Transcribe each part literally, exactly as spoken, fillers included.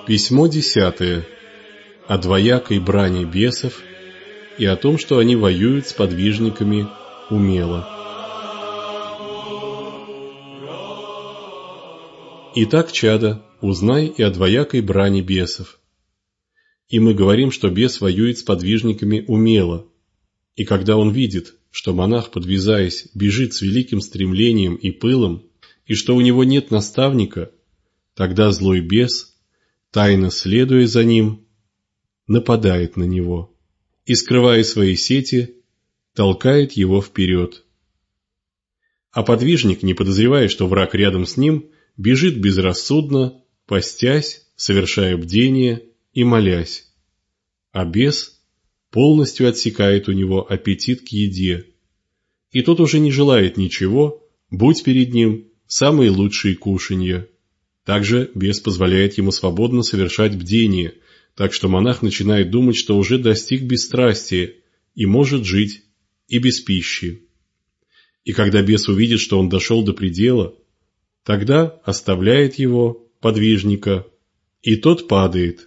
Письмо десятое. О двоякой брани бесов и о том, что они воюют с подвижниками умело. Итак, чадо, узнай и о двоякой брани бесов. И мы говорим, что бес воюет с подвижниками умело. И когда он видит, что монах, подвязаясь, бежит с великим стремлением и пылом, и что у него нет наставника, тогда злой бес, тайно следуя за ним, нападает на него и, скрывая свои сети, толкает его вперед. А подвижник, не подозревая, что враг рядом с ним, бежит безрассудно, постясь, совершая бдение и молясь. А бес полностью отсекает у него аппетит к еде, и тот уже не желает ничего, будь перед ним самые лучшие кушанья. Также бес позволяет ему свободно совершать бдение, так что монах начинает думать, что уже достиг бесстрастия и может жить и без пищи. И когда бес увидит, что он дошел до предела, тогда оставляет его, подвижника, и тот падает.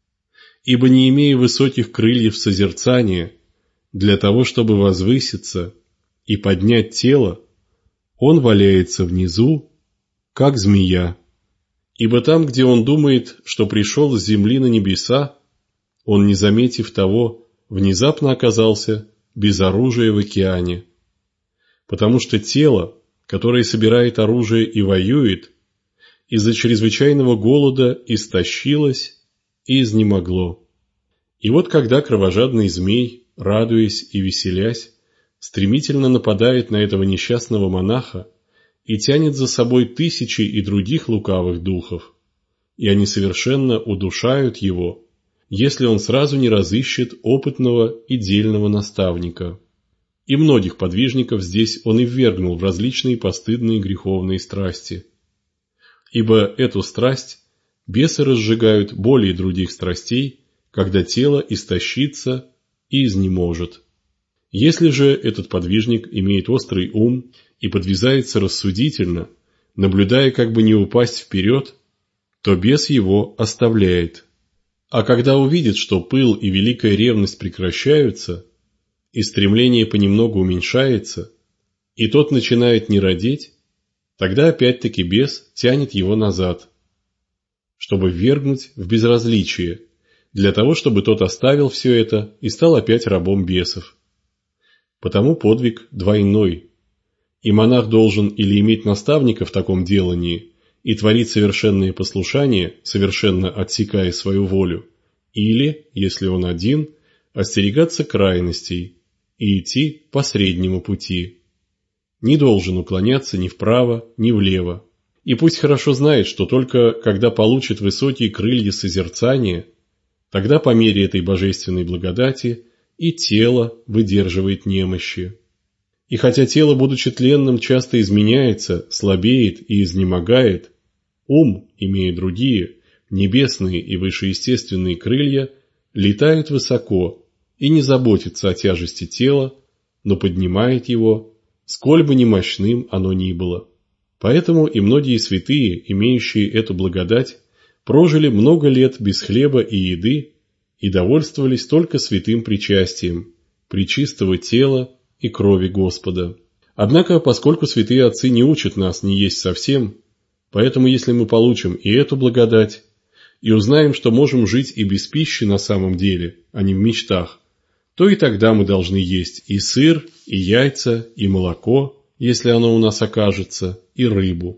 Ибо не имея высоких крыльев созерцания, для того, чтобы возвыситься и поднять тело, он валяется внизу, как змея. Ибо там, где он думает, что пришел с земли на небеса, он, не заметив того, внезапно оказался без оружия в океане. Потому что тело, которое собирает оружие и воюет, из-за чрезвычайного голода истощилось и изнемогло. И вот когда кровожадный змей, радуясь и веселясь, стремительно нападает на этого несчастного монаха и тянет за собой тысячи и других лукавых духов, и они совершенно удушают его, если он сразу не разыщет опытного и дельного наставника. И многих подвижников здесь он и ввергнул в различные постыдные греховные страсти. Ибо эту страсть бесы разжигают более других страстей, когда тело истощится и изнеможет. Если же этот подвижник имеет острый ум и подвязается рассудительно, наблюдая, как бы не упасть вперед, то бес его оставляет. А когда увидит, что пыл и великая ревность прекращаются, и стремление понемногу уменьшается, и тот начинает нерадеть, тогда опять-таки бес тянет его назад, чтобы ввергнуть в безразличие, для того, чтобы тот оставил все это и стал опять рабом бесов. Потому подвиг двойной, и монах должен или иметь наставника в таком делании и творить совершенные послушания, совершенно отсекая свою волю, или, если он один, остерегаться крайностей и идти по среднему пути. Не должен уклоняться ни вправо, ни влево. И пусть хорошо знает, что только когда получит высокие крылья созерцания, тогда по мере этой божественной благодати и тело выдерживает немощи. И хотя тело, будучи тленным, часто изменяется, слабеет и изнемогает, ум, имея другие, небесные и вышеестественные крылья, летает высоко и не заботится о тяжести тела, но поднимает его, сколь бы ни мощным оно ни было. Поэтому и многие святые, имеющие эту благодать, прожили много лет без хлеба и еды и довольствовались только святым причастием, пречистого тела и крови Господа. Однако, поскольку святые отцы не учат нас не есть совсем, поэтому если мы получим и эту благодать, и узнаем, что можем жить и без пищи на самом деле, а не в мечтах, то и тогда мы должны есть и сыр, и яйца, и молоко, если оно у нас окажется, и рыбу.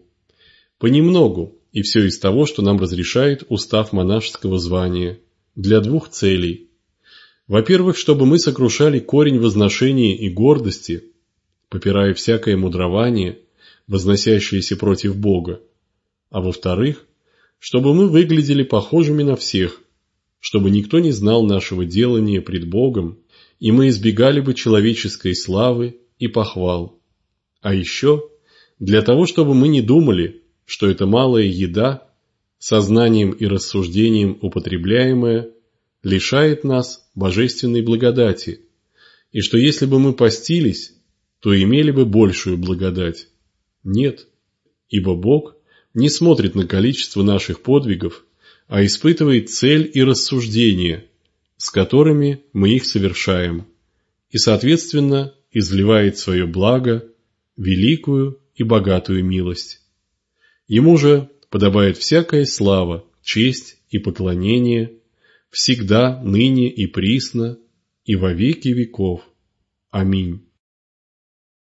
Понемногу, и все из того, что нам разрешает устав монашеского звания, для двух целей. Во-первых, чтобы мы сокрушали корень возношения и гордости, попирая всякое мудрование, возносящееся против Бога, а во-вторых, чтобы мы выглядели похожими на всех, чтобы никто не знал нашего делания пред Богом, и мы избегали бы человеческой славы и похвал. А еще для того, чтобы мы не думали, что эта малая еда, сознанием и рассуждением употребляемая, лишает нас божественной благодати, и что если бы мы постились, то имели бы большую благодать. Нет, ибо Бог не смотрит на количество наших подвигов, а испытывает цель и рассуждение, с которыми мы их совершаем, и, соответственно, изливает свое благо, великую и богатую милость. Ему же подобает всякая слава, честь и поклонение, всегда, ныне и присно, и во веки веков. Аминь.